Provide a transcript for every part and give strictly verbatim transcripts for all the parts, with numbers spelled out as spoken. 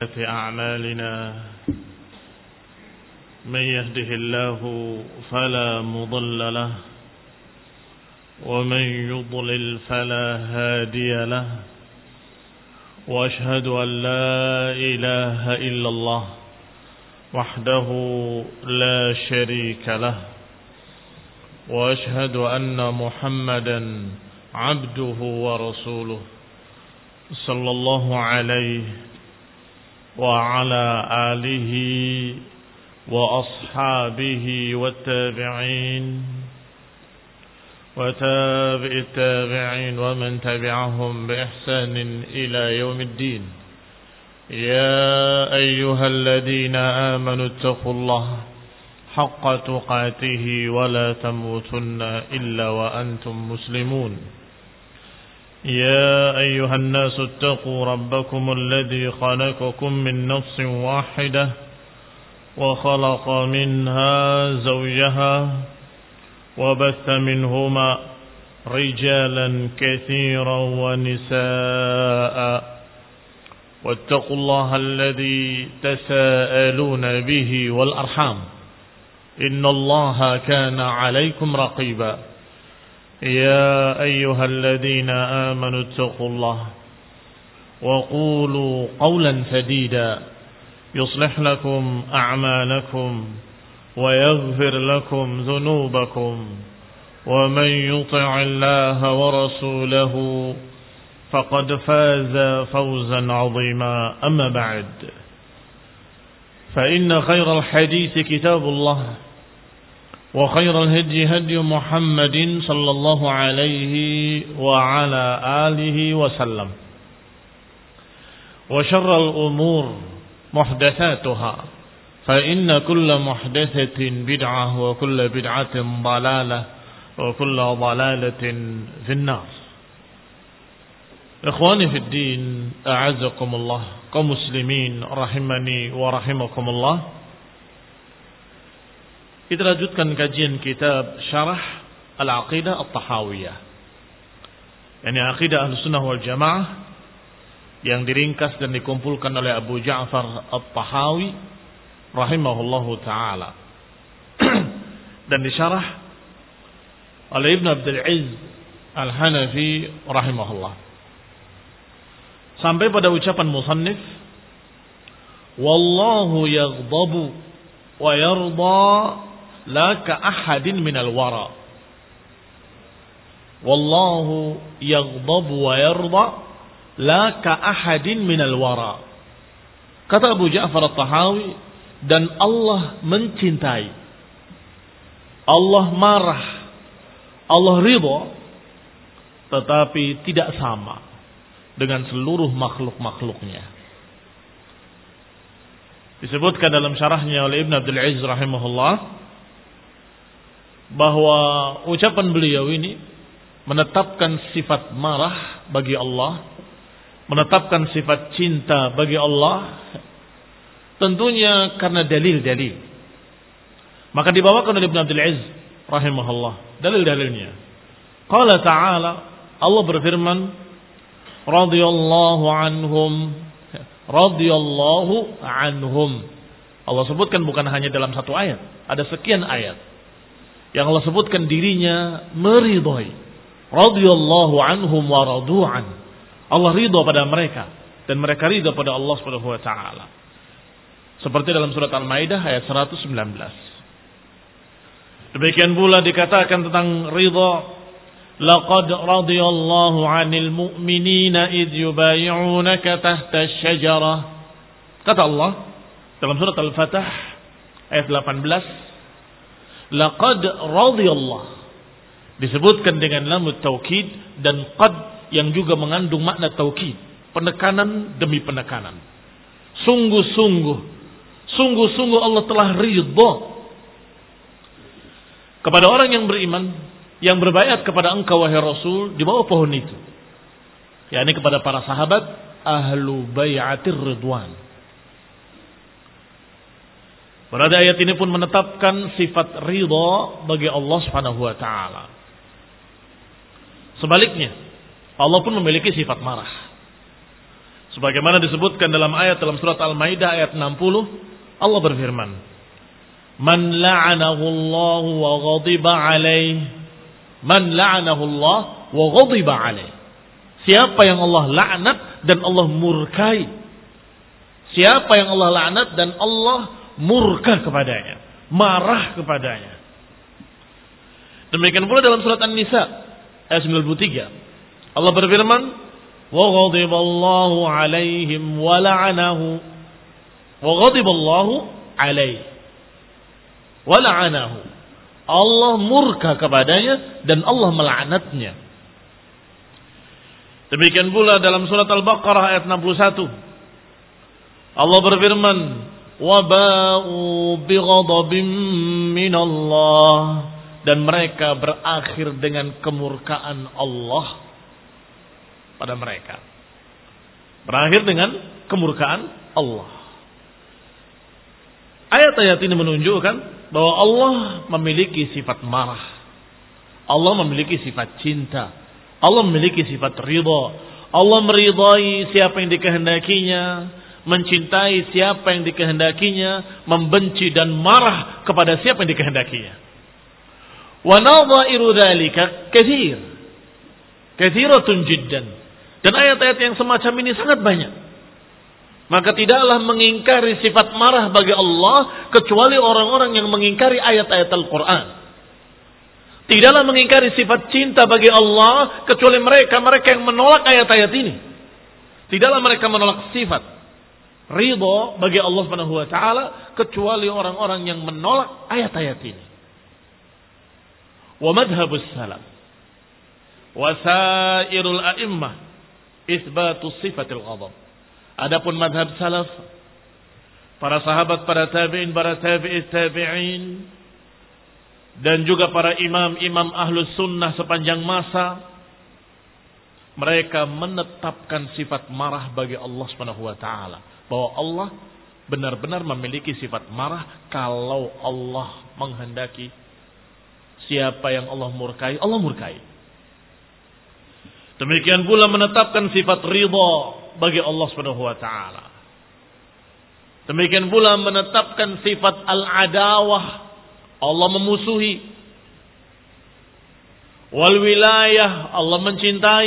في أعمالنا من يهده الله فلا مضل له ومن يضلل فلا هادي له وأشهد أن لا إله إلا الله وحده لا شريك له وأشهد أن محمدا عبده ورسوله صلى الله عليه وعلى آله وأصحابه والتابعين وتابع التابعين ومن تبعهم بإحسان إلى يوم الدين. يا أيها الذين آمنوا اتقوا الله حق تقاته ولا تموتن إلا وأنتم مسلمون. يا أيها الناس اتقوا ربكم الذي خلقكم من نفس واحدة وخلق منها زوجها وبث منهما رجالا كثيرا ونساء واتقوا الله الذي تساءلون به والأرحام إن الله كان عليكم رقيبا. يا أيها الذين آمنوا اتقوا الله وقولوا قولا سديدا يصلح لكم أعمالكم ويغفر لكم ذنوبكم ومن يطع الله ورسوله فقد فاز فوزا عظيما. أما بعد فإن خير الحديث كتاب الله وخير الهدي هدي محمد صلى الله عليه وعلى آله وسلم وشر الأمور محدثاتها فإن كل محدثة بدعة وكل بدعة ضلالة وكل ضلالة في النار. إخواني في الدين أعزكم الله kaum muslimin rahimani wa rahimakumullah. Kita lanjutkan kajian kitab Syarah Al-Aqidah At-Tahawiyah, yakni Aqidah Ahlussunnah wal Jamaah yang diringkas dan dikumpulkan oleh Abu Ja'far At-Tahawi rahimahullahu taala dan disyarah oleh Ibn Abdul Izz Al-Hanafi rahimahullah sampai pada ucapan musannif, wallahu yaghdabu wa yarda la ka ahadin minal wara. Wallahu yaghdabu wa yarda la ka ahadin minal wara. Kata Abu Ja'far At-Tahawi, dan Allah mencintai, Allah marah, Allah ridha, tetapi tidak sama dengan seluruh makhluk-makhluknya. Disebutkan dalam syarahnya oleh Ibn Abdul Izz rahimahullah bahwa ucapan beliau ini menetapkan sifat marah bagi Allah, menetapkan sifat cinta bagi Allah, tentunya karena dalil-dalil. Maka dibawakan oleh Ibn Abdul Izz rahimahullah dalil-dalilnya. Qala ta'ala, Allah berfirman, radhiyallahu anhum, radhiyallahu anhum. Allah sebutkan bukan hanya dalam satu ayat, ada sekian ayat yang Allah sebutkan dirinya meridhai. Radhiyallahu anhum wa radu'an. Allah ridha pada mereka dan mereka ridha pada Allah Subhanahu wa taala. Seperti dalam surat Al-Maidah ayat seratus sembilan belas. Demikian pula dikatakan tentang ridha, laqad radiyallahu 'anil mu'minina idh yubay'unaka tahta asy-syajarah. Kata Allah dalam surat Al-Fatah ayat delapan belas, laqad radiyallahu, disebutkan dengan lam taukid dan qad yang juga mengandung makna taukid, penekanan demi penekanan. Sungguh-sungguh, sungguh-sungguh Allah telah ridha kepada orang yang beriman yang berbaiat kepada engkau wahai Rasul di bawah pohon itu, yakni kepada para sahabat ahlu bai'atir ridwan. Berada ayat ini pun menetapkan sifat ridha bagi Allah Subhanahu wa taala. Sebaliknya, Allah pun memiliki sifat marah. Sebagaimana disebutkan dalam ayat dalam surat Al-Maidah ayat enam puluh, Allah berfirman, "Man la'anahu Allah wa ghadiba 'alaihi." Man la'anahu Allah wa ghadiba 'alaihi. Siapa yang Allah laknat dan Allah murkai. Siapa yang Allah laknat dan Allah murka kepadanya, marah kepadanya. Demikian pula dalam surat An-Nisa ayat sembilan puluh tiga. Allah berfirman, "Wa ghadiballahu 'alaihim wa la'anahu." Wa ghadiballahu 'alaihi wa la'anahu. Allah murka kepadanya dan Allah melaknatnya. Demikian pula dalam surat Al-Baqarah ayat enam puluh satu. Allah berfirman, "Wa ba'u bi ghadabin minallah." Dan mereka berakhir dengan kemurkaan Allah pada mereka. Berakhir dengan kemurkaan Allah. Ayat-ayat ini menunjukkan bahwa Allah memiliki sifat marah. Allah memiliki sifat cinta. Allah memiliki sifat ridha. Allah meridai siapa yang dikehendakinya, mencintai siapa yang dikehendakinya, membenci dan marah kepada siapa yang dikehendakinya. Wa nadha'iru dzalika katsir. Katsiratun jiddan. Dan ayat-ayat yang semacam ini sangat banyak. Maka tidaklah mengingkari sifat marah bagi Allah kecuali orang-orang yang mengingkari ayat-ayat Al-Quran. Tidaklah mengingkari sifat cinta bagi Allah kecuali mereka-mereka yang menolak ayat-ayat ini. Tidaklah mereka menolak sifat ridha bagi Allah Subhanahu wa taala kecuali orang-orang yang menolak ayat-ayat ini. Wa madhhabus salaf wa sairul a'immah itsbatu sifatil ghadab. Adapun madhab salaf, para sahabat, para tabi'in, para tabi'it tabi'in, dan juga para imam-imam ahlus sunnah sepanjang masa, mereka menetapkan sifat marah bagi Allah Subhanahu wa taala, bahwa Allah benar-benar memiliki sifat marah. Kalau Allah menghendaki siapa yang Allah murkai, Allah murkai. Demikian pula menetapkan sifat ridha bagi Allah Subhanahu wa taala. Demikian pula menetapkan sifat al-adawah, Allah memusuhi. Wal wilayah, Allah mencintai.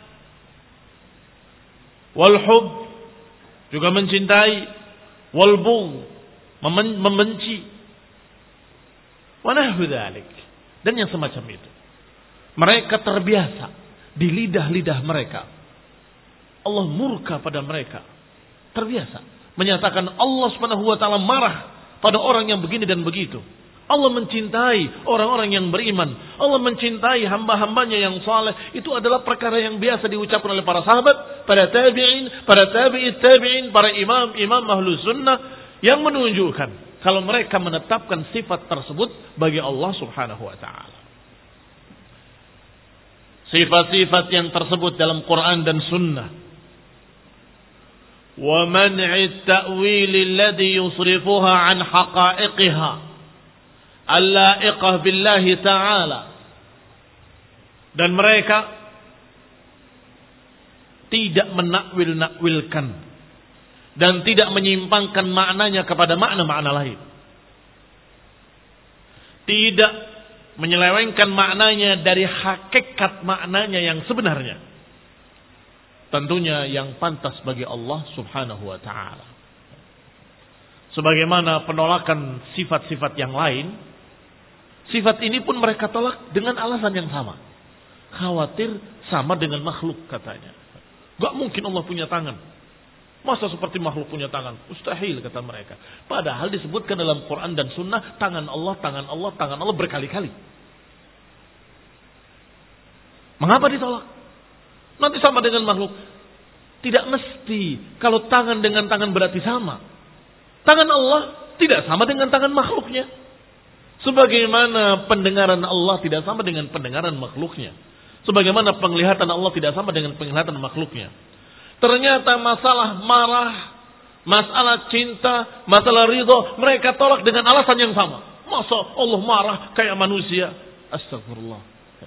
Wal hub, juga mencintai. Wal bugh, membenci. Wa nahwu dzalik, dan yang semacam itu. Mereka terbiasa di lidah-lidah mereka, Allah murka pada mereka. Terbiasa menyatakan Allah Subhanahu wa taala marah pada orang yang begini dan begitu. Allah mencintai orang-orang yang beriman. Allah mencintai hamba-hambanya yang saleh. Itu adalah perkara yang biasa diucapkan oleh para sahabat, para tabi'in, para tabi'it tabi'in, para imam-imam ahlus sunnah, yang menunjukkan kalau mereka menetapkan sifat tersebut bagi Allah Subhanahu wa taala. Sifat-sifat yang tersebut dalam Quran dan Sunnah. Wa man'i ta'wil alladhi yusrifuha an haqa'iqiha al-la'iqah billahi ta'ala. Dan mereka tidak menakwil-nakwilkan dan tidak menyimpangkan maknanya kepada makna-makna lain. Tidak menyelewengkan maknanya dari hakikat maknanya yang sebenarnya. Tentunya yang pantas bagi Allah Subhanahu wa taala. Sebagaimana penolakan sifat-sifat yang lain, sifat ini pun mereka tolak dengan alasan yang sama. Khawatir sama dengan makhluk katanya. Gak mungkin Allah punya tangan. Masa seperti makhluk punya tangan? Mustahil kata mereka. Padahal disebutkan dalam Quran dan Sunnah, tangan Allah, tangan Allah, tangan Allah berkali-kali. Mengapa ditolak? Nanti sama dengan makhluk. Tidak mesti. Kalau tangan dengan tangan berarti sama. Tangan Allah tidak sama dengan tangan makhluknya. Sebagaimana pendengaran Allah tidak sama dengan pendengaran makhluknya. Sebagaimana penglihatan Allah tidak sama dengan penglihatan makhluknya. Ternyata masalah marah, masalah cinta, masalah ridho, mereka tolak dengan alasan yang sama. Masa Allah marah kayak manusia? Astagfirullah.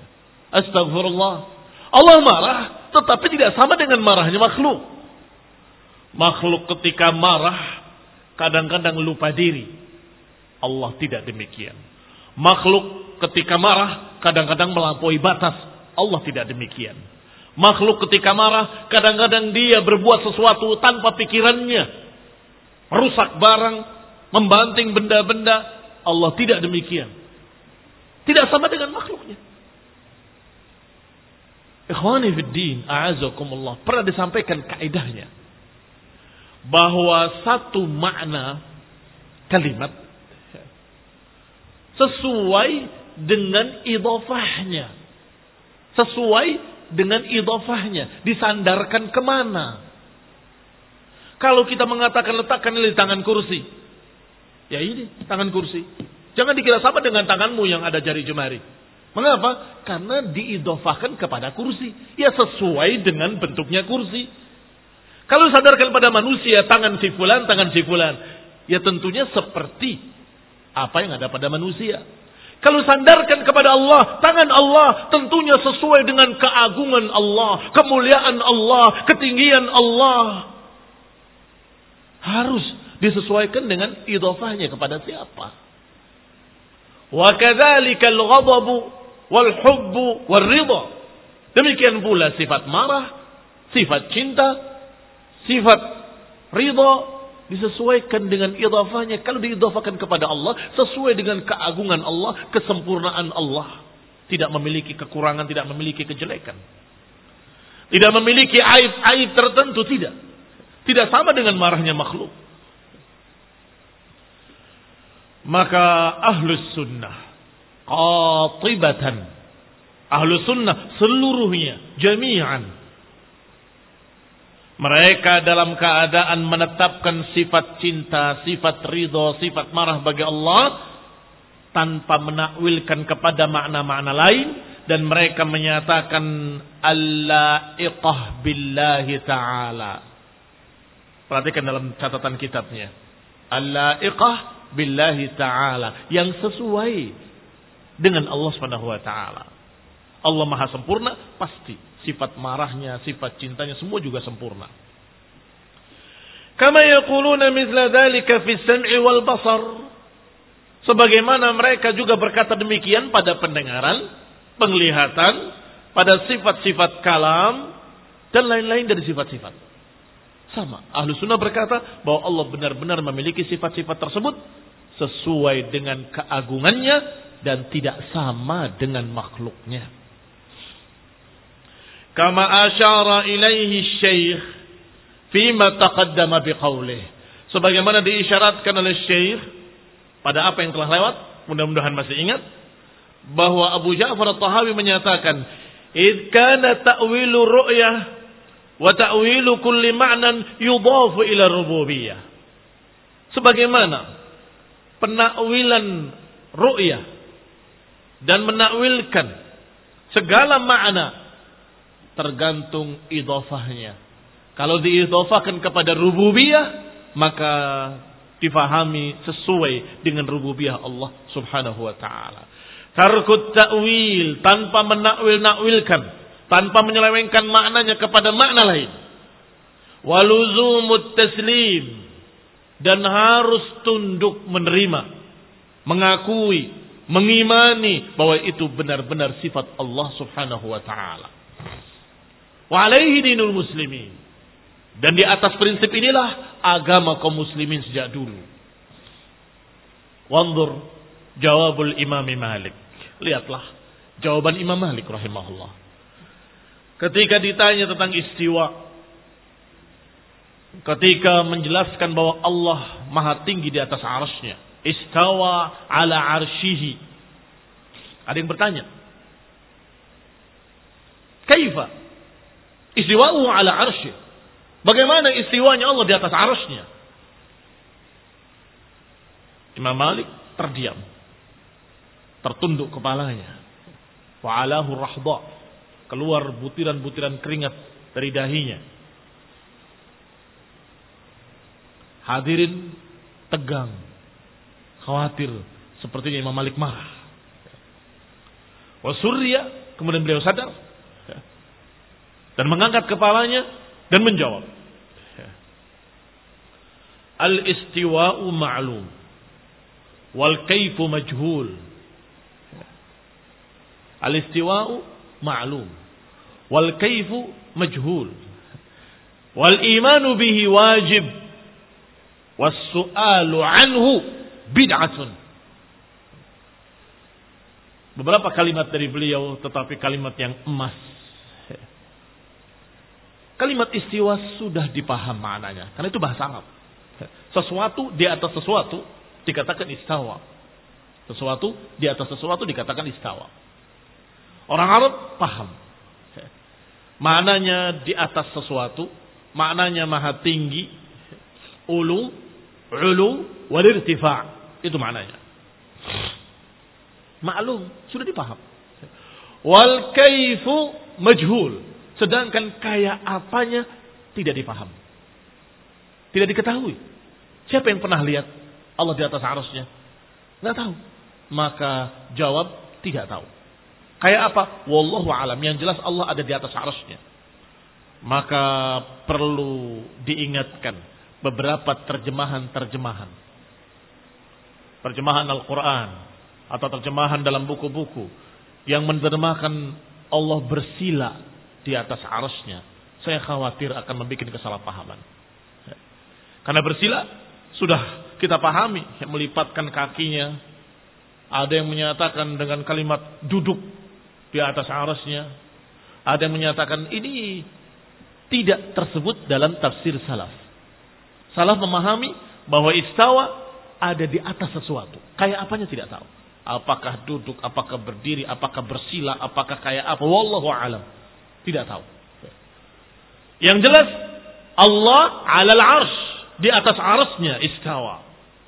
Astagfirullah. Allah marah tetapi tidak sama dengan marahnya makhluk. Makhluk ketika marah kadang-kadang lupa diri. Allah tidak demikian. Makhluk ketika marah kadang-kadang melampaui batas. Allah tidak demikian. Makhluk ketika marah kadang-kadang dia berbuat sesuatu tanpa pikirannya. Merusak barang, membanting benda-benda. Allah tidak demikian. Tidak sama dengan makhluknya. Ikhwani fid din, a'azakumullah. Pernah disampaikan kaidahnya bahwa satu makna kalimat sesuai dengan idhofahnya. Sesuai dengan idhofahnya. Disandarkan kemana? Kalau kita mengatakan letakkan di tangan kursi. Ya ini, tangan kursi. Jangan dikira sama dengan tanganmu yang ada jari jemari. Mengapa? Karena diidhofahkan kepada kursi. Ya sesuai dengan bentuknya kursi. Kalau sadarkan pada manusia, tangan si fulan, tangan si fulan. Ya tentunya seperti apa yang ada pada manusia. Kalau sandarkan kepada Allah, tangan Allah tentunya sesuai dengan keagungan Allah, kemuliaan Allah, ketinggian Allah. Harus disesuaikan dengan idhofahnya kepada siapa. Wa kadzalikal ghadabu wal hubbu war ridha. Demikian pula sifat marah, sifat cinta, sifat ridha disesuaikan dengan idhafahnya. Kalau diidhafakan kepada Allah, sesuai dengan keagungan Allah, kesempurnaan Allah. Tidak memiliki kekurangan, tidak memiliki kejelekan. Tidak memiliki aib-aib tertentu, tidak. Tidak sama dengan marahnya makhluk. Maka ahlus sunnah qatibatan, ahlus sunnah seluruhnya, jami'an, mereka dalam keadaan menetapkan sifat cinta, sifat ridho, sifat marah bagi Allah tanpa menakwilkan kepada makna-makna lain, dan mereka menyatakan al-la'iqah billahi ta'ala. Perhatikan dalam catatan kitabnya. Al-la'iqah billahi ta'ala, yang sesuai dengan Allah Subhanahu wa taala. Allah Maha sempurna, pasti sifat marahnya, sifat cintanya semua juga sempurna. Kama yaquluna mithla dzalika fi sam'i wal basar. Sebagaimana mereka juga berkata demikian pada pendengaran, penglihatan, pada sifat-sifat kalam dan lain-lain dari sifat-sifat. Sama. Ahlu sunnah berkata bahwa Allah benar-benar memiliki sifat-sifat tersebut sesuai dengan keagungannya dan tidak sama dengan makhluknya. Kama asyara ilaihi syekh fima taqaddama biqaulih. Sebagaimana diisyaratkan oleh syekh pada apa yang telah lewat, mudah-mudahan masih ingat, bahwa Abu Ja'far At-Tahawi menyatakan, "Id kana ta'wilu ru'yah wa ta'wilu kulli ma'nan yudhafu ila rububiyah." Sebagaimana penakwilan ru'yah dan menakwilkan segala makna tergantung idhofahnya. Kalau diidhofahkan kepada rububiyah, maka difahami sesuai dengan rububiyah Allah Subhanahu wa taala. Tarkut ta'wil, tanpa menakwil-nakwilkan, tanpa menyelewengkan maknanya kepada makna lain. Waluzumut taslim, dan harus tunduk menerima, mengakui, mengimani bahwa itu benar-benar sifat Allah Subhanahu wa taala. Wa alaihi dinul muslimin. Dan di atas prinsip inilah agama kaum muslimin sejak dulu. Wanzur jawabul Imam Malik. Lihatlah jawaban Imam Malik rahimahullah. Ketika ditanya tentang istiwa, ketika menjelaskan bahwa Allah maha tinggi di atas arsy-Nya, istawa ala arsyihi. Ada yang bertanya, kaifa istiwa'u ala arsy? Bagaimana istiwanya Allah di atas arsy-Nya? Imam Malik terdiam, tertunduk kepalanya. Wa alahu rahda, keluar butiran-butiran keringat dari dahinya. Hadirin tegang, khawatir, sepertinya Imam Malik marah. Wa surya, kemudian beliau sadar dan mengangkat kepalanya dan menjawab. al-istiwa'u ma'lum wal kaifu majhul. Al-istiwa'u ma'lum wal kaifu majhul. Wal imanu bihi wajib was su'alu anhu bid'atun. Beberapa kalimat dari beliau tetapi kalimat yang emas. Kalimat istiwa sudah dipaham maknanya. Karena itu bahasa Arab. Sesuatu di atas sesuatu dikatakan istawa. Sesuatu di atas sesuatu dikatakan istawa. Orang Arab paham. Maknanya di atas sesuatu. Maknanya maha tinggi. Ulu. Ulu. Walirtifa'. Itu maknanya. Maklum. Sudah dipaham. Wal kaifu majhul. Sedangkan kayak apanya tidak dipaham. Tidak diketahui. Siapa yang pernah lihat Allah di atas arasnya? Nggak tahu. Maka jawab tidak tahu. Kayak apa? Wallahu alam. Yang jelas Allah ada di atas arasnya. Maka perlu diingatkan beberapa terjemahan-terjemahan. Terjemahan Al-Quran. Atau terjemahan dalam buku-buku. Yang menerjemahkan Allah bersila di atas arasnya, saya khawatir akan membuat kesalahpahaman. Karena bersila sudah kita pahami, melipatkan kakinya. Ada yang menyatakan dengan kalimat duduk di atas arasnya. Ada yang menyatakan ini tidak tersebut dalam tafsir salaf. Salaf memahami bahwa istawa ada di atas sesuatu. Kayak apanya tidak tahu. Apakah duduk, apakah berdiri, apakah bersila, apakah kayak apa. Wallahu a'lam. Tidak tahu. Yang jelas Allah 'alal 'arsy, di atas arsy-Nya istawa.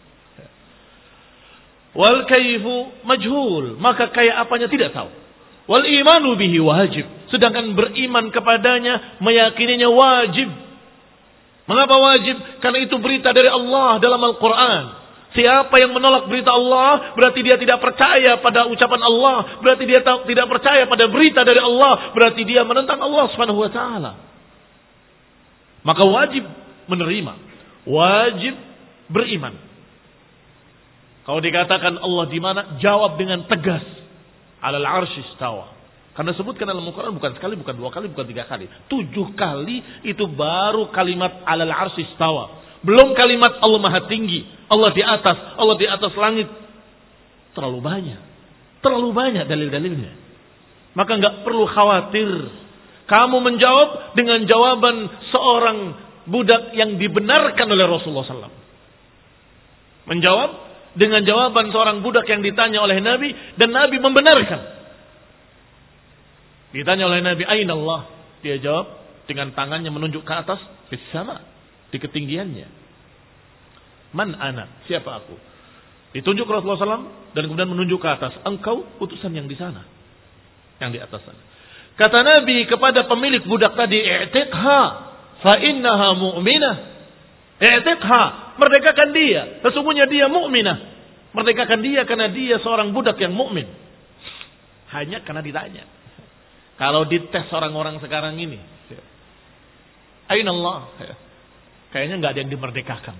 Wal kaifu majhul, maka kayak apanya tidak tahu. Wal imanu bihi wajib, sedangkan beriman kepadanya, meyakininya wajib. Mengapa wajib? Karena itu berita dari Allah dalam Al-Qur'an. Siapa yang menolak berita Allah, berarti dia tidak percaya pada ucapan Allah, berarti dia tidak percaya pada berita dari Allah, berarti dia menentang Allah Subhanahu wa taala. Maka wajib menerima, wajib beriman. Kalau dikatakan Allah di mana, jawab dengan tegas. Alal arsy istawa. Karena sebutkan dalam Al-Quran bukan sekali, bukan dua kali, bukan tiga kali. Tujuh kali itu baru kalimat alal arsy istawa. Belum kalimat Allah maha tinggi, Allah di atas, Allah di atas langit. Terlalu banyak. Terlalu banyak dalil-dalilnya. Maka enggak perlu khawatir. Kamu menjawab dengan jawaban seorang budak yang dibenarkan oleh Rasulullah shallallahu alaihi wasallam. Menjawab dengan jawaban seorang budak yang ditanya oleh Nabi. Dan Nabi membenarkan. Ditanya oleh Nabi, Aina Allah? Dia jawab dengan tangannya menunjuk ke atas. Fis sama. Di ketinggiannya. Man ana? Siapa aku? Ditunjuk Rasulullah shallallahu alaihi wasallam dan kemudian menunjuk ke atas. Engkau utusan yang di sana. Yang di atas sana. Kata Nabi kepada pemilik budak tadi, i'tiqha fa innaha mu'minah. I'tiqha, merdekakan dia. Sesungguhnya dia mukminah. Merdekakan dia karena dia seorang budak yang mukmin. Hanya karena ditanya. Kalau dites orang-orang sekarang ini, Aina Allah? Kayaknya nggak ada yang dimerdekakan.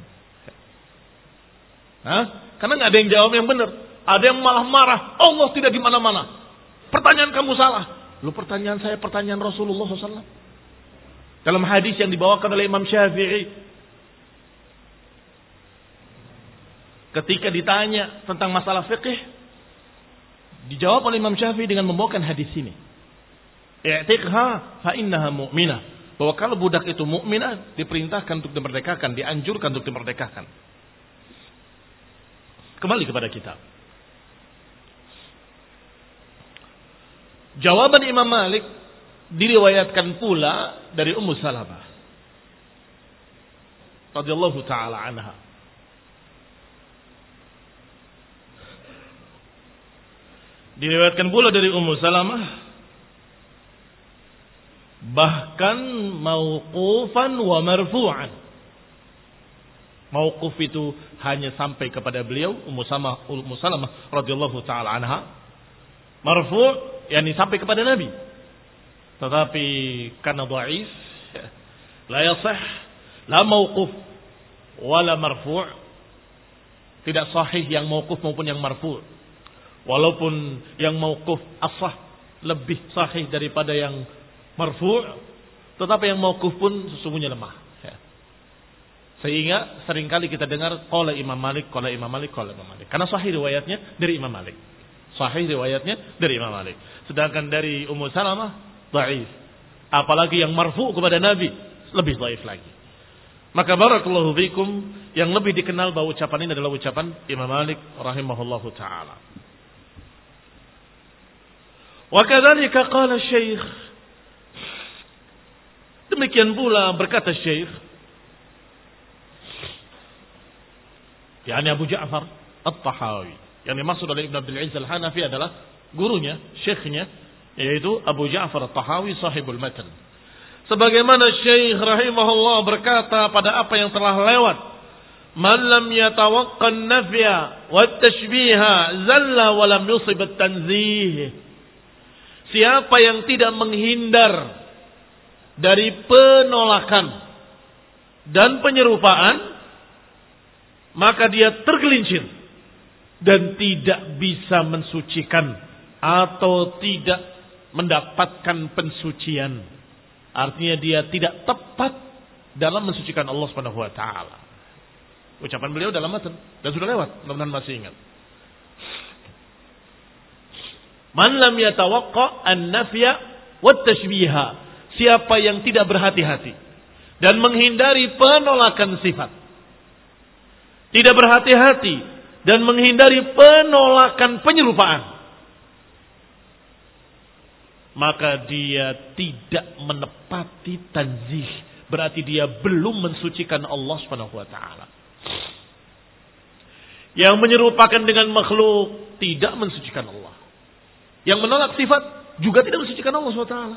Hah? Karena nggak ada yang jawab yang benar. Ada yang malah marah. Allah tidak di mana-mana. Pertanyaan kamu salah. Lu pertanyaan saya pertanyaan Rasulullah shallallahu alaihi wasallam. Dalam hadis yang dibawakan oleh Imam Syafi'i, ketika ditanya tentang masalah fikih, dijawab oleh Imam Syafi'i dengan membawakan hadis ini. I'tiqha fa innaha mu'minah. Bahwa kalau budak itu mukminah, diperintahkan untuk dimerdekakan, dianjurkan untuk dimerdekakan. Kembali kepada kitab. Jawaban Imam Malik diriwayatkan pula dari Ummu Salamah radhiyallahu taala anha. Diriwayatkan pula dari Ummu Salamah bahkan mauqufan wa marfu'an. Mauquf itu hanya sampai kepada beliau Ummu Salamah, Ummu Salamah radhiyallahu taala anha. Marfu' yakni sampai kepada Nabi. Tetapi karena dhaif, la yasih, la mauquf wala marfu'. Tidak sahih yang mauquf maupun yang marfu'. Walaupun yang mauquf ashah lebih sahih daripada yang marfu', tetapi yang mauquf pun sesungguhnya lemah. Ya. Sehingga seringkali kita dengar qala Imam Malik, qala Imam Malik, qala Imam Malik. Karena sahih riwayatnya dari Imam Malik. Sahih riwayatnya dari Imam Malik. Sedangkan dari Ummu Salamah dhaif. Apalagi yang marfu' kepada Nabi lebih dhaif lagi. Maka barakallahu fikum, yang lebih dikenal bahwa ucapan ini adalah ucapan Imam Malik rahimahullahu taala. Wa kadzalika qala Syekh. Demikian pula berkata Syekh, yakni Abu Ja'far At-Tahawi. Yang dimaksud oleh Ibn Abdul Aziz Al-Hanafi adalah gurunya, syekhnya, yaitu Abu Ja'far At-Tahawi sahibul matan. Sebagaimana Syekh rahimahullah berkata pada apa yang telah lewat, man lam yatawaqqan nafya wat tashbiha zalla wa lam yusib at-tanzih. Siapa yang tidak menghindar dari penolakan dan penyerupaan, maka dia tergelincir dan tidak bisa mensucikan atau tidak mendapatkan pensucian. Artinya dia tidak tepat dalam mensucikan Allah Subhanahu wa taala. Ucapan beliau dalam matan dan sudah lewat, mudah-mudahan masih ingat. Man lam yatawaqqa an-nafya wat tashbiha. Siapa yang tidak berhati-hati dan menghindari penolakan sifat. Tidak berhati-hati dan menghindari penolakan penyerupaan, maka dia tidak menepati tanzih. Berarti dia belum mensucikan Allah Subhanahu wa taala. Yang menyerupakan dengan makhluk tidak mensucikan Allah. Yang menolak sifat juga tidak mensucikan Allah Subhanahu wa taala.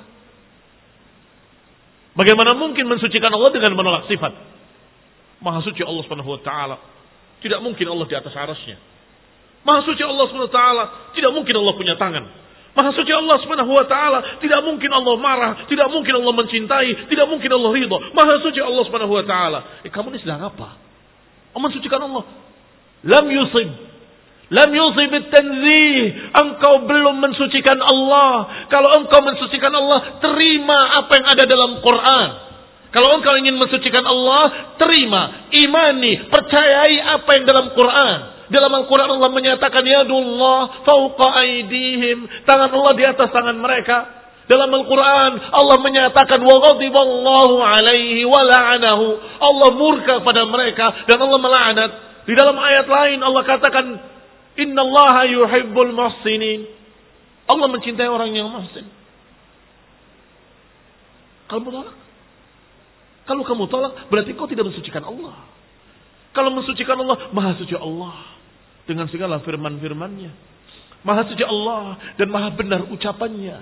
Bagaimana mungkin mensucikan Allah dengan menolak sifat? Maha suci Allah Subhanahu wa taala. Tidak mungkin Allah di atas arasnya. Maha suci Allah Subhanahu wa taala. Tidak mungkin Allah punya tangan. Maha suci Allah Subhanahu wa taala, tidak mungkin Allah marah, tidak mungkin Allah mencintai, tidak mungkin Allah ridha. Maha suci Allah Subhanahu wa taala. Eh, kamu ini sedang apa? Oh, mensucikan Allah. Lam yusib. Lam yusib at-tanzih. Engkau belum mensucikan Allah. Kalau engkau mensucikan Allah, terima apa yang ada dalam Quran. Kalau engkau ingin mensucikan Allah, terima, imani, percayai apa yang dalam Quran. Dalam Al-Quran Allah menyatakan yadullah fauqa aydihim, tangan Allah di atas tangan mereka. Dalam Al-Quran Allah menyatakan wa ghadiballahu alaihi wa la'anahu, Allah murka pada mereka dan Allah melaknat. Di dalam ayat lain Allah katakan innallaha yuhibbul muhsinin, Allah mencintai orang yang muhsin. Kalau tolak, kalau kamu tolak berarti kau tidak mensucikan Allah. Kalau mensucikan Allah, Maha suci Allah dengan segala firman-firmannya. Maha suci Allah dan maha benar ucapannya.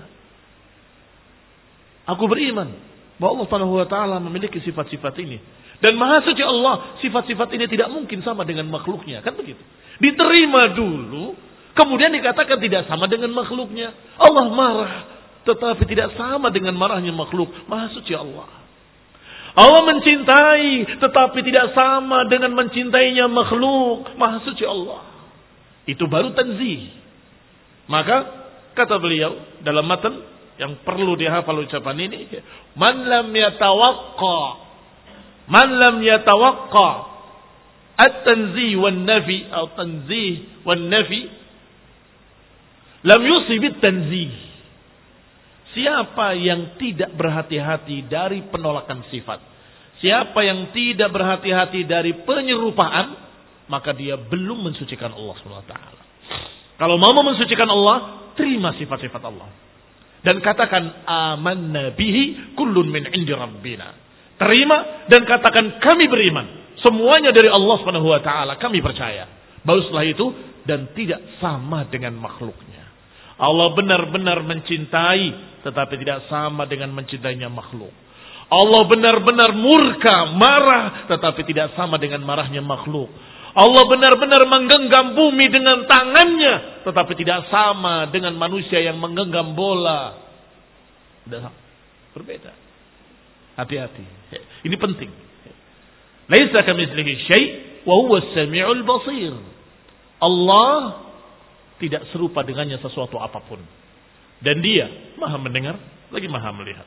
Aku beriman bahwa Allah Subhanahu wa taala memiliki sifat-sifat ini. Dan maha suci Allah, sifat-sifat ini tidak mungkin sama dengan makhluknya. Kan begitu. Diterima dulu, kemudian dikatakan tidak sama dengan makhluknya. Allah marah, tetapi tidak sama dengan marahnya makhluk. Maha suci Allah. Allah mencintai, tetapi tidak sama dengan mencintainya makhluk. Maha suci Allah. Itu baru tanzih. Maka kata beliau dalam matan yang perlu dihafal ucapan ini, man lam yatawaqqa, man lam yatawaqqa at-tanzih wan nafi atau tanzih wan nafi, lam yusib at-tanzih. Siapa yang tidak berhati-hati dari penolakan sifat, siapa yang tidak berhati-hati dari penyerupaan, maka dia belum mensucikan Allah subhanahu wa taala. Kalau mau mensucikan Allah, terima sifat-sifat Allah. Dan katakan amanna bihi kullun min indi rabbina. Terima dan katakan kami beriman. Semuanya dari Allah subhanahu wa taala, kami percaya. Baru setelah itu, dan tidak sama dengan makhluknya. Allah benar-benar mencintai, tetapi tidak sama dengan mencintainya makhluk. Allah benar-benar murka, marah, tetapi tidak sama dengan marahnya makhluk. Allah benar-benar menggenggam bumi dengan tangannya, tetapi tidak sama dengan manusia yang menggenggam bola. Berbeda. Hati-hati. Ini penting. Laisa kamitslihi syai' wa huwas samiul basir. Allah tidak serupa dengannya sesuatu apapun. Dan dia maha mendengar lagi maha melihat.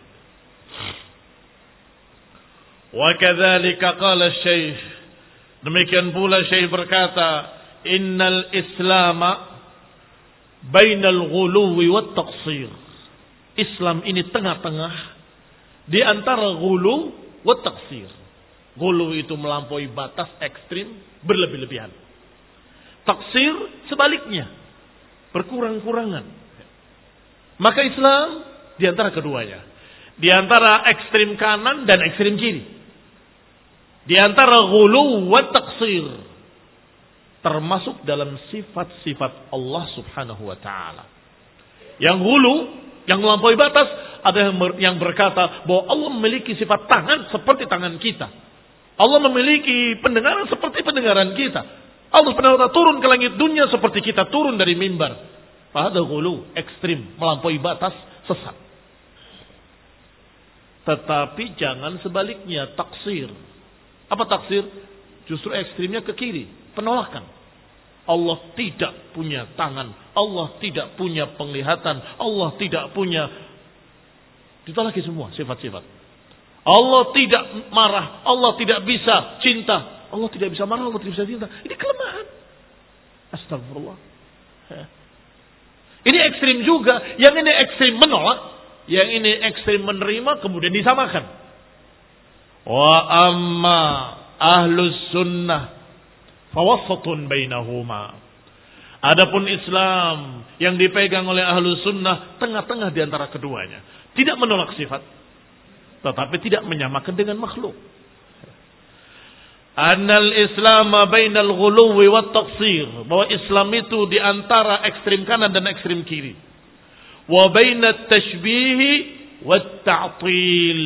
Wa kadzalika qala Syekh, demikian pula Syekh berkata, innal islama bainal ghuluwi wat taqsir. Islam ini tengah-tengah di antara ghulu wat taqsir. Ghulu itu melampaui batas, ekstrim, berlebih-lebihan. Taqsir sebaliknya, berkurang-kurangan. Maka Islam di antara keduanya, di antara ekstrim kanan dan ekstrim kiri, di antara ghulu wa taqsir, termasuk dalam sifat-sifat Allah Subhanahu wa taala. Yang ghulu, yang melampaui batas, ada yang berkata bahwa Allah memiliki sifat tangan seperti tangan kita. Allah memiliki pendengaran seperti pendengaran kita. Allah Subhanahu wa taala turun ke langit dunia seperti kita turun dari mimbar. Padahal ghulu, ekstrim, melampaui batas, sesat. Tetapi jangan sebaliknya, taksir. Apa taksir? Justru ekstrimnya ke kiri, penolakan. Allah tidak punya tangan, Allah tidak punya penglihatan, Allah tidak punya, ditolaki semua sifat-sifat. Allah tidak marah, Allah tidak bisa cinta, Allah tidak bisa marah, Allah tidak bisa cinta. Ini kelemahan. Astagfirullah. Ini ekstrim juga. Yang ini ekstrim menolak, yang ini ekstrim menerima, kemudian disamakan. Wa amma ahlus sunnah fawassatun bainahuma. Adapun Islam yang dipegang oleh ahlus sunnah tengah-tengah di antara keduanya. Tidak menolak sifat, tetapi tidak menyamakan dengan makhluk. Annal Islam bainal ghuluwi wat taqsir, bahwa Islam itu di antara ekstrim kanan dan ekstrim kiri. Wa bainat tashbih wat ta'til,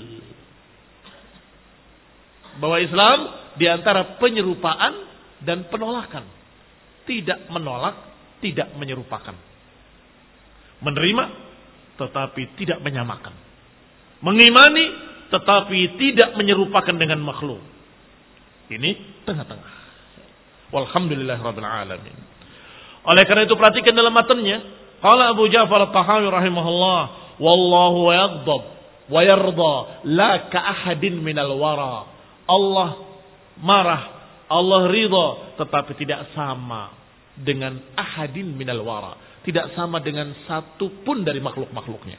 bahwa Islam di antara penyerupaan dan penolakan. Tidak menolak, tidak menyerupakan. Menerima tetapi tidak menyamakan. Mengimani tetapi tidak menyerupakan dengan makhluk. Ini tengah-tengah. Walhamdulillahirabbil alamin. Oleh karena itu perhatikan dalam matanya. Qala Abu Ja'far At-Tahawi rahimahullah, wallahu yaghdab wa yarda la ka ahadin minal wara. Allah marah, Allah ridha, tetapi tidak sama dengan ahadin minal wara. Tidak sama dengan satu pun dari makhluk-makhluknya.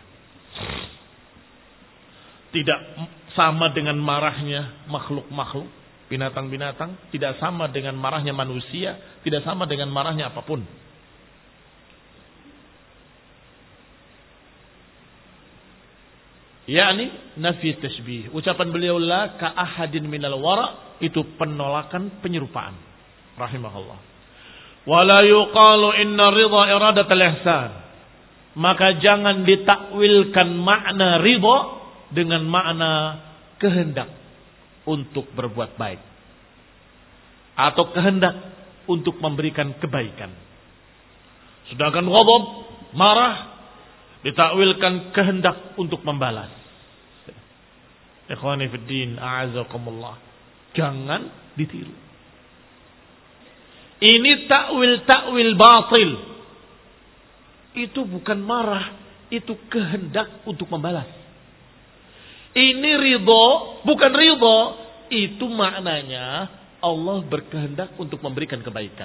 Tidak sama dengan marahnya makhluk-makhluk, binatang-binatang, tidak sama dengan marahnya manusia, tidak sama dengan marahnya apapun. yakni nafi tasbih. Ucapan beliau la ka ahadin minal wara itu penolakan penyerupaan. Rahimahullah. Wala yuqalu inna ridha iradatul ihsan. Maka jangan ditakwilkan makna ridha dengan makna kehendak untuk berbuat baik atau kehendak untuk memberikan kebaikan. Sedangkan ghadab, marah, ditakwilkan kehendak untuk membalas. Ikhwani fid din, a'azakumullah. Jangan ditiru. Ini takwil-takwil batil. Itu bukan marah, itu kehendak untuk membalas. Ini ridho, bukan ridho, itu maknanya Allah berkehendak untuk memberikan kebaikan.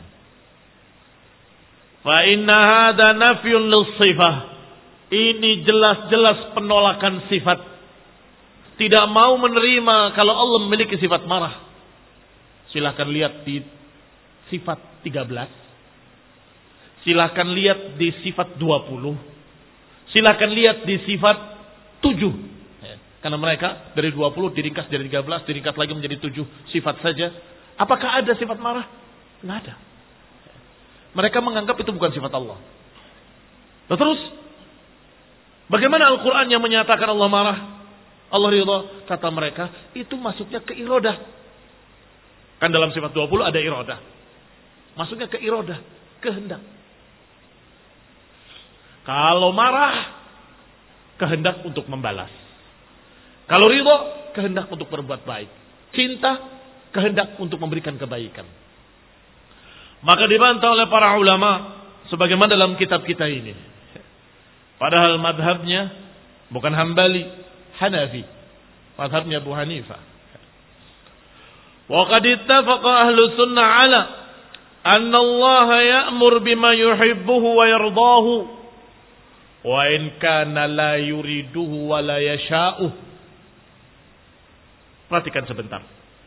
Fa inna hadza nafyun lis-sifah. Ini jelas-jelas penolakan sifat. Tidak mau menerima kalau Allah memiliki sifat marah. Silakan lihat di sifat tiga belas. Silakan lihat di sifat dua puluh. Silakan lihat di sifat tujuh. Karena mereka dari dua puluh diringkas dari tiga belas, diringkas lagi menjadi tujuh sifat saja. Apakah ada sifat marah? Tidak ada. Mereka menganggap itu bukan sifat Allah. Nah, terus bagaimana Al-Quran yang menyatakan Allah marah, Allah ridha? Kata mereka itu masuknya ke iradah. Kan dalam sifat dua puluh ada iradah. Masuknya ke iradah, kehendak. Kalau marah, kehendak untuk membalas. Kalau ridha, kehendak untuk berbuat baik. Cinta, kehendak untuk memberikan kebaikan. Maka dibantah oleh para ulama sebagaimana dalam kitab kita ini. Padahal madhabnya bukan Hambali, Hanafi. Madhabnya Abu Hanifah. Wa qad ittafaqa ahlu sunnah ala anna Allah ya'mur bima yuhibbuhu wa yardahu wa in kana la yuriduhu wa la yasha'uh. Perhatikan sebentar.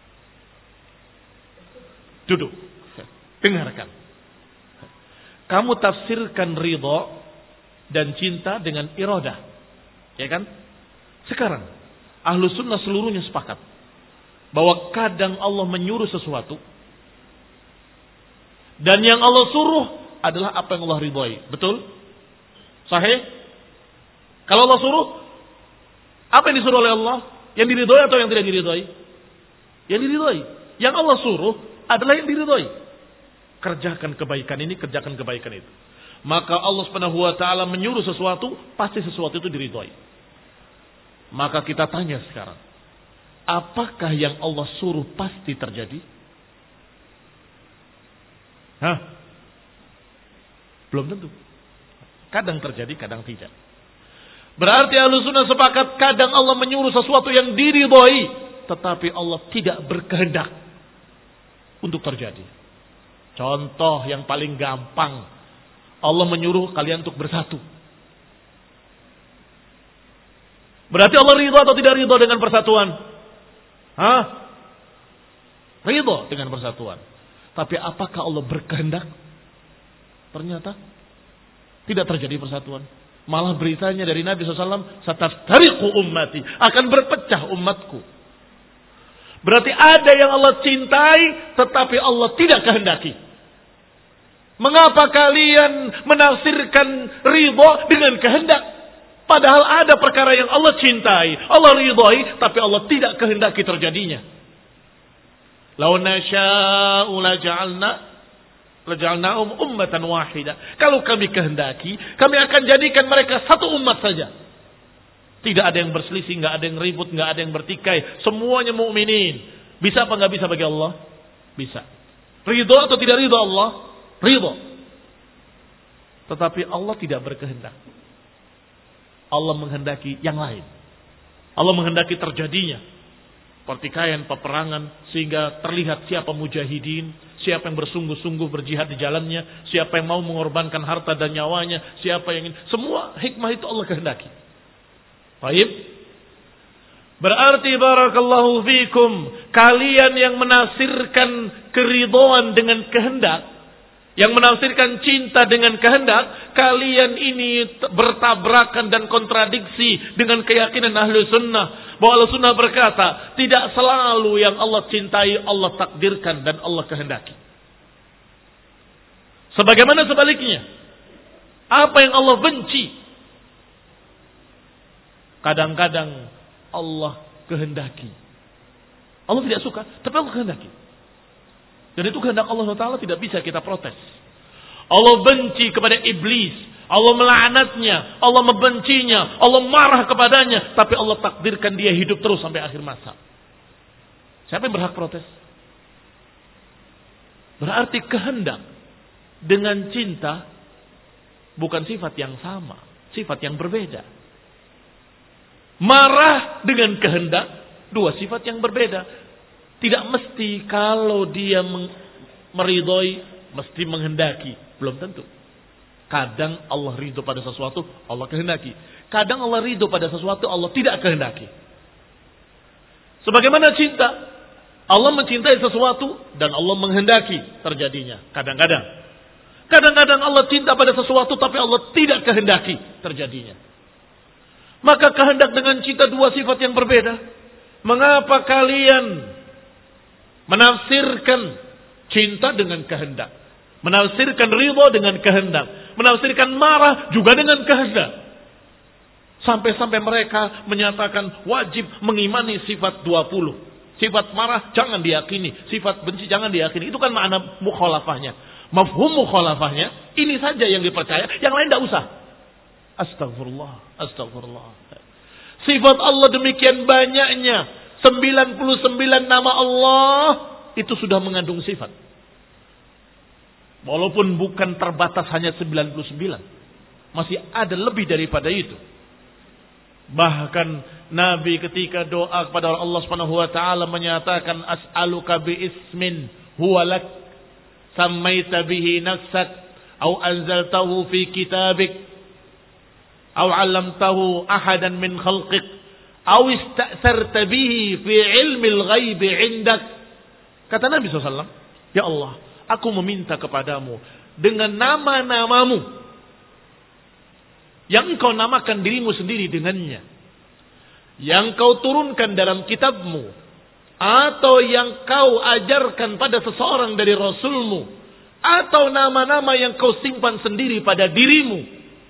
Duduk. Dengarkan. Kamu tafsirkan ridha dan cinta dengan iradah. Ya kan? Sekarang, ahlu sunnah seluruhnya sepakat bahwa kadang Allah menyuruh sesuatu dan yang Allah suruh adalah apa yang Allah ridhoi. Betul? Sahih? Kalau Allah suruh, apa yang disuruh oleh Allah? Yang diridhoi atau yang tidak diridhoi? Yang diridhoi. Yang Allah suruh adalah yang diridhoi. Kerjakan kebaikan ini, kerjakan kebaikan itu. Maka Allah Subhanahu wa taala menyuruh sesuatu, pasti sesuatu itu diridhoi. Maka kita tanya sekarang, apakah yang Allah suruh pasti terjadi? Hah? Belum tentu. Kadang terjadi, kadang tidak. Berarti Ahlussunnah sepakat kadang Allah menyuruh sesuatu yang diridhoi, tetapi Allah tidak berkehendak untuk terjadi. Contoh yang paling gampang, Allah menyuruh kalian untuk bersatu. Berarti Allah ridho atau tidak ridho dengan persatuan? Hah? Ridho dengan persatuan. Tapi apakah Allah berkehendak? Ternyata tidak terjadi persatuan. Malah beritanya dari Nabi shallallahu alaihi wasallam, "Sataftariqu ummati," akan berpecah umatku. Berarti ada yang Allah cintai, tetapi Allah tidak kehendaki. Mengapa kalian menafsirkan ridho dengan kehendak? Padahal ada perkara yang Allah cintai, Allah ridhoi, tapi Allah tidak kehendaki terjadinya. Lau nasya'u laja'alna laja'alnahum ummatan wahida. Kalau kami kehendaki, kami akan jadikan mereka satu umat saja. Tidak ada yang berselisih, nggak ada yang ribut, nggak ada yang bertikai. Semuanya mukminin. Bisa apa nggak bisa bagi Allah? Bisa. Ridho atau tidak ridho Allah? Ridho. Tetapi Allah tidak berkehendak. Allah menghendaki yang lain. Allah menghendaki terjadinya pertikaian, peperangan, sehingga terlihat siapa mujahidin, siapa yang bersungguh-sungguh berjihad di jalannya, siapa yang mau mengorbankan harta dan nyawanya, siapa yang ingin. Semua hikmah itu Allah kehendaki. Baik. Berarti barakallahu fikum, kalian yang menafsirkan keridhaan dengan kehendak, yang menafsirkan cinta dengan kehendak, kalian ini bertabrakan dan kontradiksi dengan keyakinan ahlu sunnah. Bahwa ahlu sunnah berkata, tidak selalu yang Allah cintai, Allah takdirkan dan Allah kehendaki. Sebagaimana sebaliknya, apa yang Allah benci, kadang-kadang Allah kehendaki. Allah tidak suka, tapi Allah kehendaki. Dan itu kehendak Allah Taala, tidak bisa kita protes. Allah benci kepada iblis, Allah melaknatnya, Allah membencinya, Allah marah kepadanya, tapi Allah takdirkan dia hidup terus sampai akhir masa. Siapa yang berhak protes? Berarti kehendak dengan cinta bukan sifat yang sama, sifat yang berbeda. Marah dengan kehendak, dua sifat yang berbeda. Tidak mesti kalau dia meridhoi, mesti menghendaki. Belum tentu. Kadang Allah ridho pada sesuatu, Allah kehendaki. Kadang Allah ridho pada sesuatu, Allah tidak kehendaki. Sebagaimana cinta, Allah mencintai sesuatu dan Allah menghendaki terjadinya. Kadang-kadang. Kadang-kadang Allah cinta pada sesuatu tapi Allah tidak kehendaki terjadinya. Maka kehendak dengan cinta dua sifat yang berbeda. Mengapa kalian menafsirkan cinta dengan kehendak, menafsirkan ridho dengan kehendak, menafsirkan marah juga dengan kehendak? Sampai-sampai mereka menyatakan wajib mengimani sifat dua puluh. Sifat marah jangan diyakini, sifat benci jangan diyakini. Itu kan makna mukhalafahnya. Mafhum mukhalafahnya, ini saja yang dipercaya, yang lain tidak usah. Astagfirullah, astagfirullah. Sifat Allah demikian banyaknya, sembilan puluh sembilan nama Allah, itu sudah mengandung sifat. Walaupun bukan terbatas hanya sembilan puluh sembilan. Masih ada lebih daripada itu. Bahkan Nabi ketika doa kepada Allah Subhanahu wa taala menyatakan as'aluka bi ismin huwa lak sammaita bihi nafsak au anzaltahu fi kitabik au 'allamtahu ahadan min khalqik au ista'sarta bihi fi ilmil ghaibi 'indak. Kata Nabi sallallahu alaihi wasallam, ya Allah, aku meminta kepadamu dengan nama-namamu yang engkau namakan dirimu sendiri dengannya, yang kau turunkan dalam kitabmu, atau yang kau ajarkan pada seseorang dari Rasulmu, atau nama-nama yang kau simpan sendiri pada dirimu.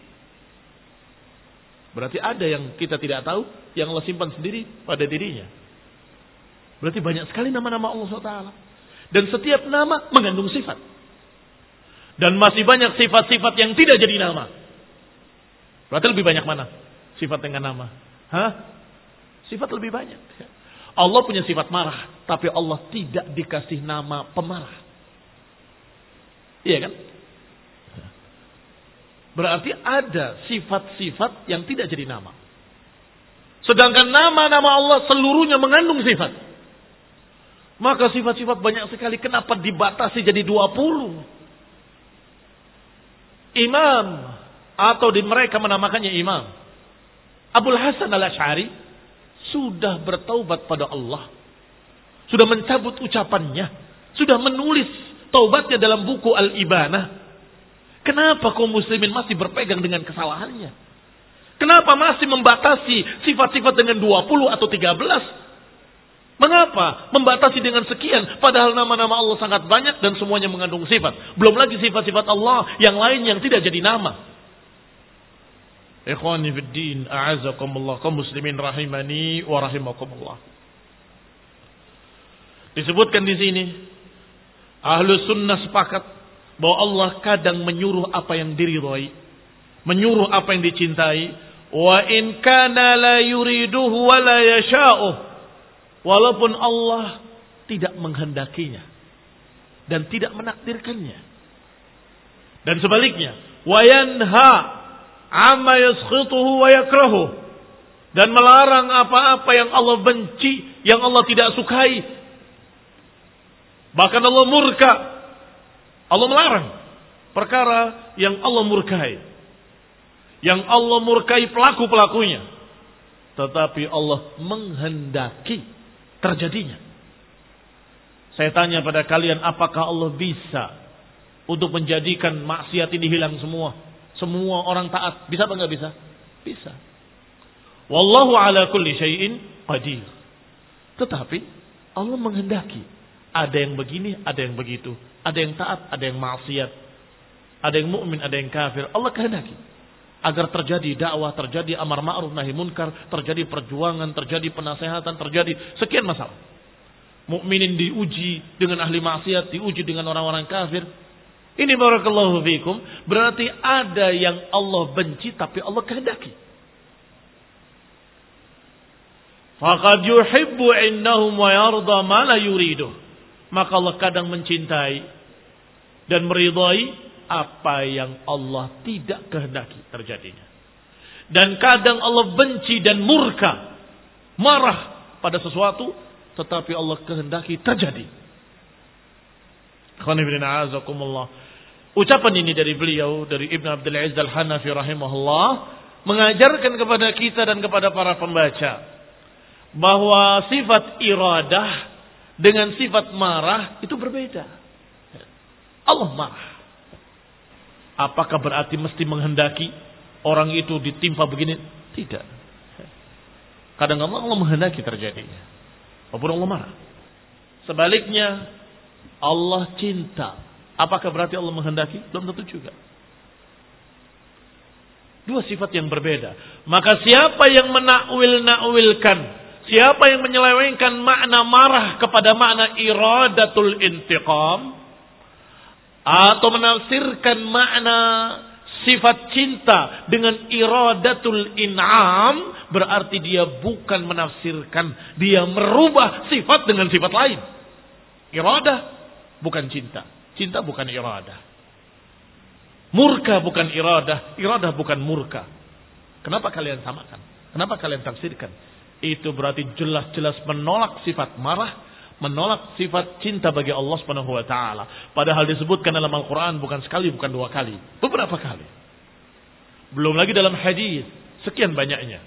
Berarti ada yang kita tidak tahu, yang Allah simpan sendiri pada dirinya. Berarti banyak sekali nama-nama Allah subhanahu wa taala. Dan setiap nama mengandung sifat. Dan masih banyak sifat-sifat yang tidak jadi nama. Berarti lebih banyak mana sifat dengan nama? Hah? Sifat lebih banyak. Allah punya sifat marah, tapi Allah tidak dikasih nama pemarah. Iya kan? Berarti ada sifat-sifat yang tidak jadi nama. Sedangkan nama-nama Allah seluruhnya mengandung sifat. Maka sifat-sifat banyak sekali. Kenapa dibatasi jadi dua puluh? Imam, atau di mereka menamakannya imam, Abul Hasan al-Asy'ari sudah bertaubat pada Allah. Sudah mencabut ucapannya. Sudah menulis taubatnya dalam buku Al-Ibanah. Kenapa kaum muslimin masih berpegang dengan kesalahannya? Kenapa masih membatasi sifat-sifat dengan dua puluh atau tiga belas? Mengapa membatasi dengan sekian? Padahal nama-nama Allah sangat banyak dan semuanya mengandung sifat. Belum lagi sifat-sifat Allah yang lain yang tidak jadi nama. Ikhwani fid din, a'azakumullah, kaum muslimin rahimani wa rahimakumullah. Disebutkan di sini, ahlu sunnah sepakat bahwa Allah kadang menyuruh apa yang diridhai, menyuruh apa yang dicintai, wa in kana la yuriduhu wa la yasha'uh, walaupun Allah tidak menghendakinya dan tidak menakdirkannya. Dan sebaliknya, wa yanha amma yaskhituhu wa yakrahu, dan melarang apa-apa yang Allah benci, yang Allah tidak sukai. Bahkan Allah murka. Allah melarang perkara yang Allah murkai, yang Allah murkai pelaku-pelakunya, tetapi Allah menghendaki terjadinya. Saya tanya pada kalian, apakah Allah bisa untuk menjadikan maksiat ini hilang semua? Semua orang taat. Bisa apa enggak bisa? Bisa. Wallahu ala kulli syai'in qadir. Tetapi Allah menghendaki. Ada yang begini, ada yang begitu. Ada yang taat, ada yang maksiat. Ada yang mukmin, ada yang kafir. Allah kehendaki agar terjadi dakwah, terjadi amar ma'ruf nahi munkar, terjadi perjuangan, terjadi penasehatan, terjadi sekian masalah. Mukminin diuji dengan ahli maksiat, diuji dengan orang-orang kafir. Ini barakallahu fikum, berarti ada yang Allah benci tapi Allah kehendaki. Faqad yuhibbu innahum wa yarda ma la yuridu. Maka Allah kadang mencintai dan meridai apa yang Allah tidak kehendaki terjadinya. Dan kadang Allah benci dan murka, marah pada sesuatu, tetapi Allah kehendaki terjadi. Ucapan ini dari beliau, dari Ibn Abdul Aziz Al-Hanafi rahimahullah, mengajarkan kepada kita dan kepada para pembaca bahwa sifat iradah dengan sifat marah itu berbeda. Allah marah. Apakah berarti mesti menghendaki orang itu ditimpa begini? Tidak. Kadang-kadang Allah menghendaki terjadinya, walaupun Allah marah. Sebaliknya, Allah cinta. Apakah berarti Allah menghendaki? Belum tentu juga. Dua sifat yang berbeda. Maka siapa yang menakwil-nakwilkan, siapa yang menyelewengkan makna marah kepada makna iradatul intiqam, atau menafsirkan makna sifat cinta dengan iradatul in'am, berarti dia bukan menafsirkan, dia merubah sifat dengan sifat lain. Iradah bukan cinta. Cinta bukan iradah. Murka bukan iradah. Iradah bukan murka. Kenapa kalian samakan? Kenapa kalian tafsirkan? Itu berarti jelas-jelas menolak sifat marah, menolak sifat cinta bagi Allah Subhanahu wa taala. Padahal disebutkan dalam Al-Qur'an bukan sekali, bukan dua kali, beberapa kali. Belum lagi dalam hadis, sekian banyaknya.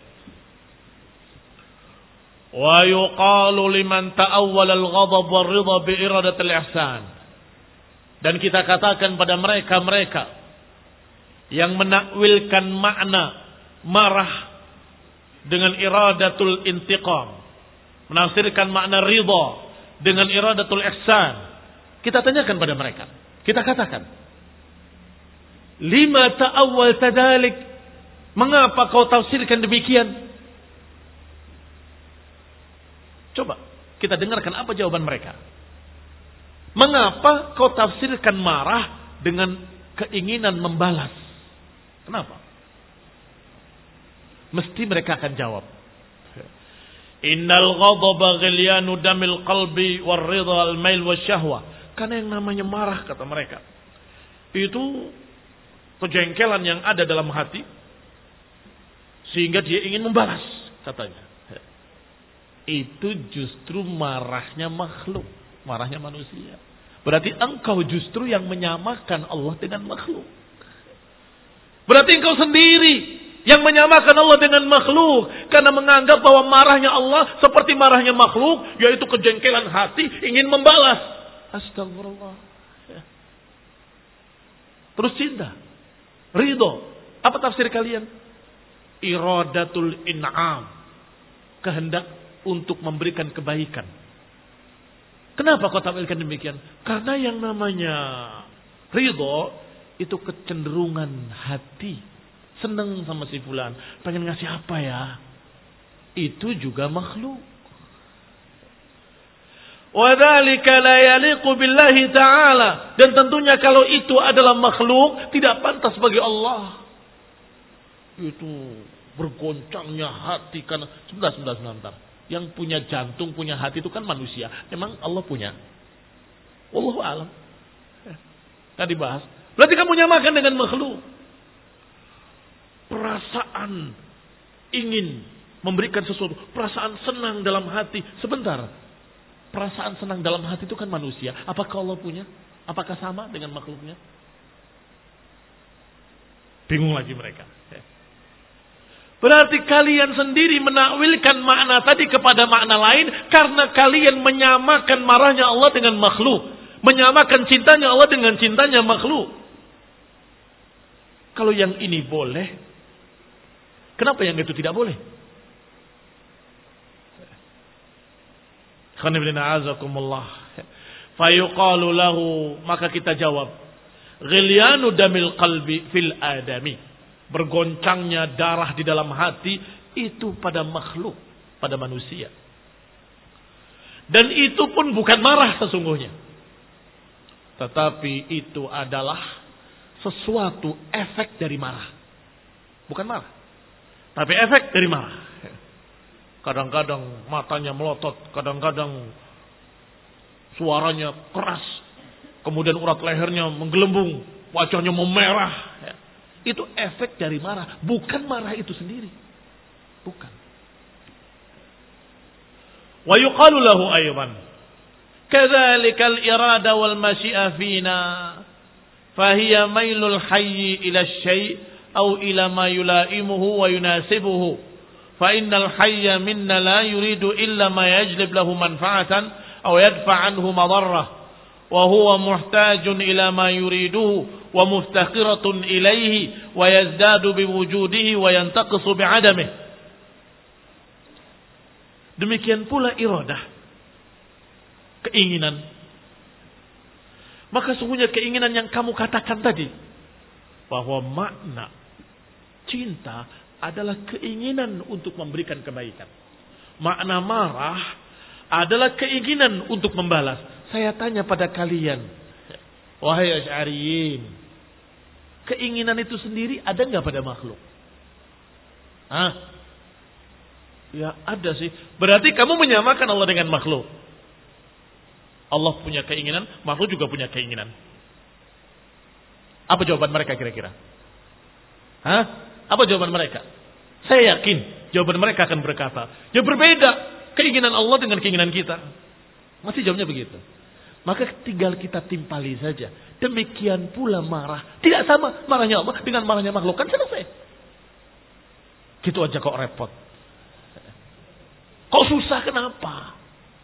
Wa yuqalu liman ta'awwala al-ghadab war-ridha bi iradatil ihsan. Dan kita katakan pada mereka-mereka yang menakwilkan makna marah dengan iradatul intiqam, menafsirkan makna ridha dengan iradatul ihsan. Kita tanyakan pada mereka, kita katakan, lima ta'awwal tadalik, mengapa kau tafsirkan demikian? Coba kita dengarkan apa jawaban mereka. Mengapa kau tafsirkan marah dengan keinginan membalas? Kenapa? Mesti mereka akan jawab, innal ghadaba ghilyanu damil qalbi war ridha al mail wasyahwa. Karena yang namanya marah, kata mereka, itu kejengkelan yang ada dalam hati sehingga dia ingin membalas, katanya. Itu justru marahnya makhluk, marahnya manusia. Berarti engkau justru yang menyamakan Allah dengan makhluk. Berarti engkau sendiri yang menyamakan Allah dengan makhluk, karena menganggap bahwa marahnya Allah seperti marahnya makhluk, yaitu kejengkelan hati ingin membalas. Astagfirullah. Terus cinta, ridho. Apa tafsir kalian? Iradatul in'am, kehendak untuk memberikan kebaikan. Kenapa kau tampilkan demikian? Karena yang namanya ridho itu kecenderungan hati. Senang sama si fulan, pengen ngasih apa ya? Itu juga makhluk. Wadzalika la yaliqu billahi ta'ala. Dan tentunya kalau itu adalah makhluk, tidak pantas bagi Allah. Itu bergoncangnya hati karena sebentar sebentar sebentar. Yang punya jantung, punya hati itu kan manusia. Memang Allah punya. Wallahu a'lam. Tadi bahas. Berarti kamu nyamakan dengan makhluk. Perasaan ingin memberikan sesuatu, perasaan senang dalam hati. Sebentar. Perasaan senang dalam hati itu kan manusia. Apakah Allah punya? Apakah sama dengan makhluknya? Bingung lagi mereka. Berarti kalian sendiri menakwilkan makna tadi kepada makna lain karena kalian menyamakan marahnya Allah dengan makhluk, menyamakan cintanya Allah dengan cintanya makhluk. Kalau yang ini boleh, kenapa yang itu tidak boleh? Fayuqalu lahu, maka kita jawab, ghilyanu damil qalbi fil adami. Bergoncangnya darah di dalam hati itu pada makhluk, pada manusia. Dan itu pun bukan marah sesungguhnya. Tetapi itu adalah sesuatu efek dari marah. Bukan marah, tapi efek dari marah. Kadang-kadang matanya melotot, kadang-kadang suaranya keras, kemudian urat lehernya menggelembung, wajahnya memerah. Itu efek dari marah, bukan marah itu sendiri. Bukan. Wa yuqalu lahu ayman, kadzalika al-irada wal masyi'a fina, fahiya mailul hayy ila asy-syai' aw ila ma yulaimuhu wa yunasibuhu. Fa innal hayya minna la yuridu illa ma yajlib lahu manfa'atan aw yadfa' anhu madarrah, wa huwa muhtajun ila ma yuriduhu wa muftakhiratun ilaihi wa yazdadu biwujudihi wa yantaqisu bi'adamihi. Demikian pula iradah, keinginan. Maka sungguhnya keinginan yang kamu katakan tadi, bahwa makna cinta adalah keinginan untuk memberikan kebaikan. Makna marah adalah keinginan untuk membalas. Saya tanya pada kalian, wahai Asy'ariyin, keinginan itu sendiri ada nggak pada makhluk? Hah? Ya ada sih. Berarti kamu menyamakan Allah dengan makhluk. Allah punya keinginan, makhluk juga punya keinginan. Apa jawaban mereka kira-kira? Hah? Apa jawaban mereka? Saya yakin jawaban mereka akan berkata, ya berbeda keinginan Allah dengan keinginan kita. Masih jawabnya begitu. Maka tinggal kita timpali saja. Demikian pula marah. Tidak sama marahnya Allah dengan marahnya makhluk. Kan selesai. Gitu aja kok repot. Kok susah kenapa?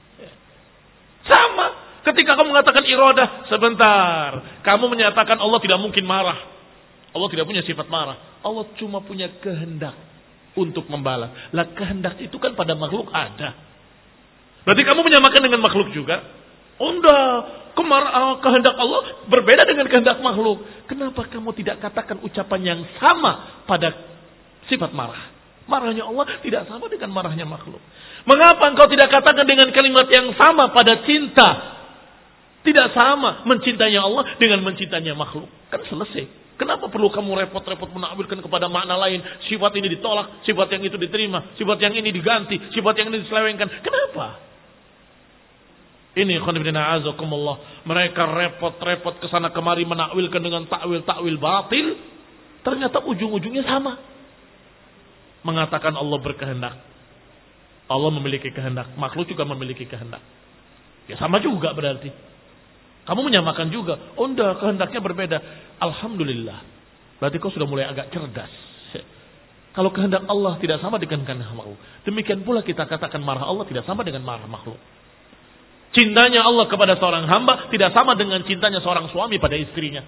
Sama. Ketika kamu mengatakan iradah, sebentar. Kamu menyatakan Allah tidak mungkin marah. Allah tidak punya sifat marah. Allah cuma punya kehendak untuk membalas. Lah kehendak itu kan pada makhluk ada. Berarti kamu menyamakan dengan makhluk juga? Oh enggak. Kemar- kehendak Allah berbeda dengan kehendak makhluk. Kenapa kamu tidak katakan ucapan yang sama pada sifat marah? Marahnya Allah tidak sama dengan marahnya makhluk. Mengapa engkau tidak katakan dengan kalimat yang sama pada cinta? Tidak sama mencintainya Allah dengan mencintainya makhluk. Kan selesai. Kenapa perlu kamu repot-repot menakwilkan kepada makna lain? Sifat ini ditolak, sifat yang itu diterima, sifat yang ini diganti, sifat yang ini diselewengkan. Kenapa? Ini khonibina azakumullah. Mereka repot-repot kesana kemari menakwilkan dengan takwil-takwil batil. Ternyata ujung-ujungnya sama. Mengatakan Allah berkehendak. Allah memiliki kehendak. Makhluk juga memiliki kehendak. Ya sama juga berarti. Kamu menyamakan juga. Oh enggak, kehendaknya berbeda. Alhamdulillah. Berarti kau sudah mulai agak cerdas. Kalau kehendak Allah tidak sama dengan kehendak makhluk. Demikian pula kita katakan marah Allah tidak sama dengan marah makhluk. Cintanya Allah kepada seorang hamba tidak sama dengan cintanya seorang suami pada istrinya.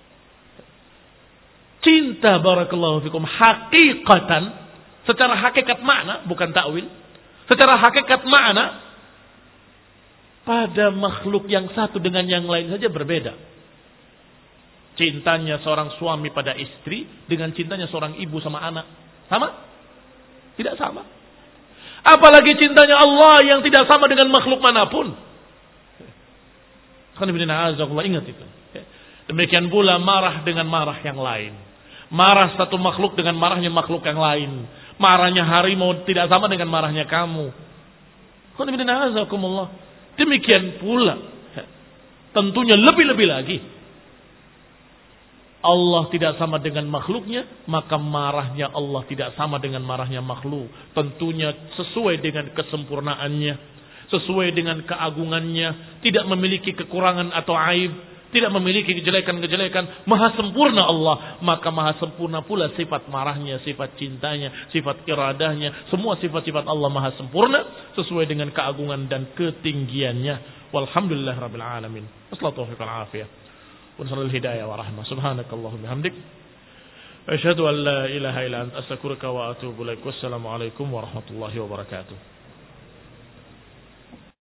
Cinta barakallahu fikum hakikatan, secara hakikat makna, bukan takwil. Secara hakikat makna, pada makhluk yang satu dengan yang lain saja berbeda. Cintanya seorang suami pada istri dengan cintanya seorang ibu sama anak. Sama? Tidak sama. Apalagi cintanya Allah yang tidak sama dengan makhluk manapun. Ingat itu. Demikian pula marah dengan marah yang lain. Marah satu makhluk dengan marahnya makhluk yang lain. Marahnya harimau tidak sama dengan marahnya kamu. Demikian pula. Tentunya lebih-lebih lagi. Allah tidak sama dengan makhluknya, maka marahnya Allah tidak sama dengan marahnya makhluk. Tentunya sesuai dengan kesempurnaannya, sesuai dengan keagungannya, tidak memiliki kekurangan atau aib, tidak memiliki kejelekan-kejelekan, maha sempurna Allah, maka maha sempurna pula sifat marahnya, sifat cintanya, sifat iradahnya, semua sifat-sifat Allah maha sempurna sesuai dengan keagungan dan ketinggiannya. Walhamdulillah rabbil alamin. Wassalatu wal afiyah. Wassalamualaikum hidayah wa rahmah. Subhanakallahumma bihamdik. Asyhadu an la ilaha illa anta astaghfiruka wa atubu ilaik. Wassalamualaikum warahmatullahi wabarakatuh.